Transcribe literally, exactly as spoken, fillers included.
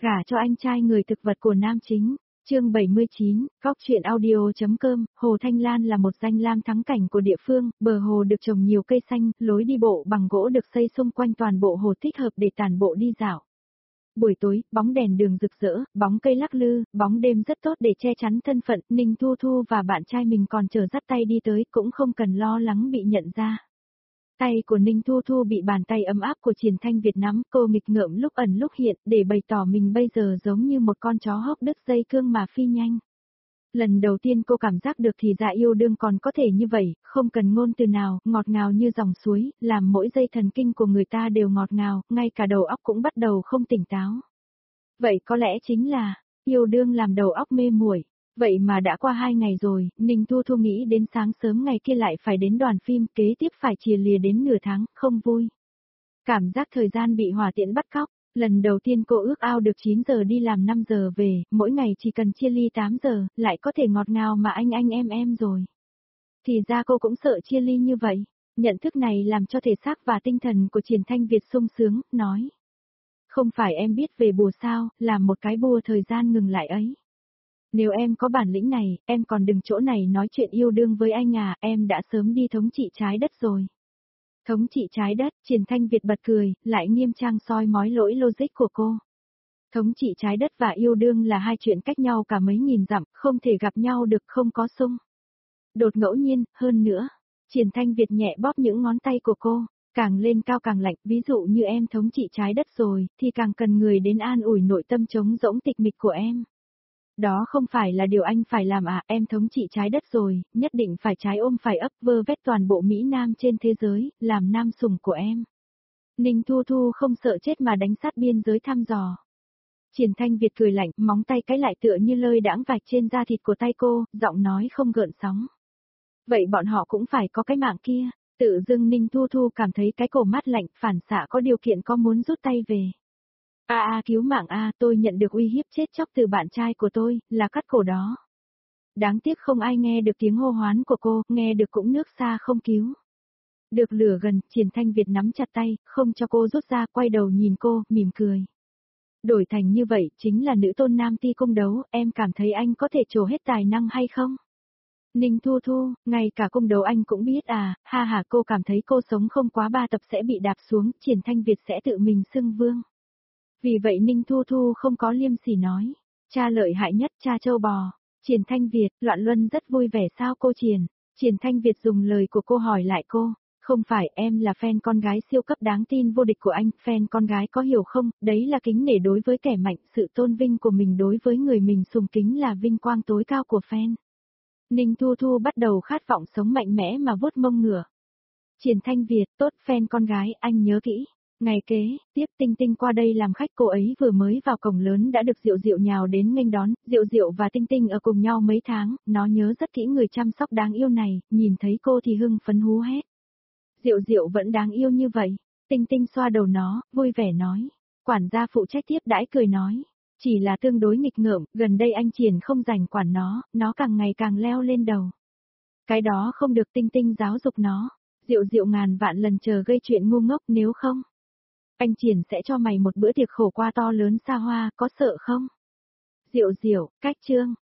Gả cho anh trai người thực vật của nam chính. Chương bảy mươi chín, Góc truyện audio.com, Hồ Thanh Lan là một danh lam thắng cảnh của địa phương, bờ hồ được trồng nhiều cây xanh, lối đi bộ bằng gỗ được xây xung quanh toàn bộ hồ thích hợp để tản bộ đi dạo. Buổi tối, bóng đèn đường rực rỡ, bóng cây lắc lư, bóng đêm rất tốt để che chắn thân phận, Ninh Thu Thu và bạn trai mình còn chờ dắt tay đi tới, cũng không cần lo lắng bị nhận ra. Tay của Ninh Thu Thu bị bàn tay ấm áp của Triển Thanh Việt nắm, cô nghịch ngợm lúc ẩn lúc hiện, để bày tỏ mình bây giờ giống như một con chó hốc đứt dây cương mà phi nhanh. Lần đầu tiên cô cảm giác được thì ra yêu đương còn có thể như vậy, không cần ngôn từ nào, ngọt ngào như dòng suối, làm mỗi dây thần kinh của người ta đều ngọt ngào, ngay cả đầu óc cũng bắt đầu không tỉnh táo. Vậy có lẽ chính là, yêu đương làm đầu óc mê muội. Vậy mà đã qua hai ngày rồi, Ninh Thu Thu nghĩ đến sáng sớm ngày kia lại phải đến đoàn phim, kế tiếp phải chìa lìa đến nửa tháng, không vui. Cảm giác thời gian bị hỏa tiễn bắt cóc, lần đầu tiên cô ước ao được chín giờ đi làm năm giờ về, mỗi ngày chỉ cần chia ly tám giờ, lại có thể ngọt ngào mà anh anh em em rồi. Thì ra cô cũng sợ chia ly như vậy, nhận thức này làm cho thể xác và tinh thần của Triển Thanh Việt sung sướng, nói. Không phải em biết về bùa sao, làm một cái bùa thời gian ngừng lại ấy. Nếu em có bản lĩnh này, em còn đừng chỗ này nói chuyện yêu đương với anh à, em đã sớm đi thống trị trái đất rồi. Thống trị trái đất, Triển Thanh Việt bật cười, lại nghiêm trang soi mói lỗi logic của cô. Thống trị trái đất và yêu đương là hai chuyện cách nhau cả mấy nghìn dặm, không thể gặp nhau được, không có xung đột ngẫu nhiên, hơn nữa. Triển Thanh Việt nhẹ bóp những ngón tay của cô, càng lên cao càng lạnh, ví dụ như em thống trị trái đất rồi, thì càng cần người đến an ủi nội tâm trống rỗng tịch mịch của em. Đó không phải là điều anh phải làm à, em thống trị trái đất rồi, nhất định phải trái ôm phải ấp vơ vét toàn bộ Mỹ Nam trên thế giới, làm nam sủng của em. Ninh Thu Thu không sợ chết mà đánh sát biên giới thăm dò. Triển Thanh Việt cười lạnh, móng tay cái lại tựa như lơi đãng vạch trên da thịt của tay cô, giọng nói không gợn sóng. Vậy bọn họ cũng phải có cái mạng kia, tự dưng Ninh Thu Thu cảm thấy cái cổ mát lạnh, phản xạ có điều kiện có muốn rút tay về. A a cứu mạng a, tôi nhận được uy hiếp chết chóc từ bạn trai của tôi, là cắt cổ đó. Đáng tiếc không ai nghe được tiếng hô hoán của cô, nghe được cũng nước xa không cứu. Được lửa gần, Triển Thanh Việt nắm chặt tay, không cho cô rút ra, quay đầu nhìn cô, mỉm cười. Đổi thành như vậy, chính là nữ tôn nam ti cung đấu, em cảm thấy anh có thể trổ hết tài năng hay không? Ninh Thu Thu, ngay cả cung đấu anh cũng biết à, ha ha, cô cảm thấy cô sống không quá ba tập sẽ bị đạp xuống, Triển Thanh Việt sẽ tự mình xưng vương. Vì vậy Ninh Thu Thu không có liêm sỉ nói, cha lợi hại nhất, cha châu bò. Triển Thanh Việt, Loạn Luân rất vui vẻ sao cô Triển? Triển Thanh Việt dùng lời của cô hỏi lại cô, không phải em là fan con gái siêu cấp đáng tin vô địch của anh, fan con gái có hiểu không, đấy là kính nể đối với kẻ mạnh, sự tôn vinh của mình đối với người mình sùng kính là vinh quang tối cao của fan. Ninh Thu Thu bắt đầu khát vọng sống mạnh mẽ mà vuốt mông ngửa. Triển Thanh Việt, tốt fan con gái, anh nhớ kỹ. Ngày kế, tiếp Tinh Tinh qua đây làm khách, cô ấy vừa mới vào cổng lớn đã được Diệu Diệu nhào đến nghênh đón, Diệu Diệu và Tinh Tinh ở cùng nhau mấy tháng, nó nhớ rất kỹ người chăm sóc đáng yêu này, nhìn thấy cô thì hưng phấn hú hét. Diệu Diệu vẫn đáng yêu như vậy, Tinh Tinh xoa đầu nó, vui vẻ nói, quản gia phụ trách tiếp đãi cười nói, chỉ là tương đối nghịch ngợm, gần đây anh Triển không rảnh quản nó, nó càng ngày càng leo lên đầu. Cái đó không được, Tinh Tinh giáo dục nó, Diệu Diệu ngàn vạn lần chờ gây chuyện ngu ngốc, nếu không anh Triển sẽ cho mày một bữa tiệc khổ qua to lớn xa hoa, có sợ không? Diệu Diệu, cách chương.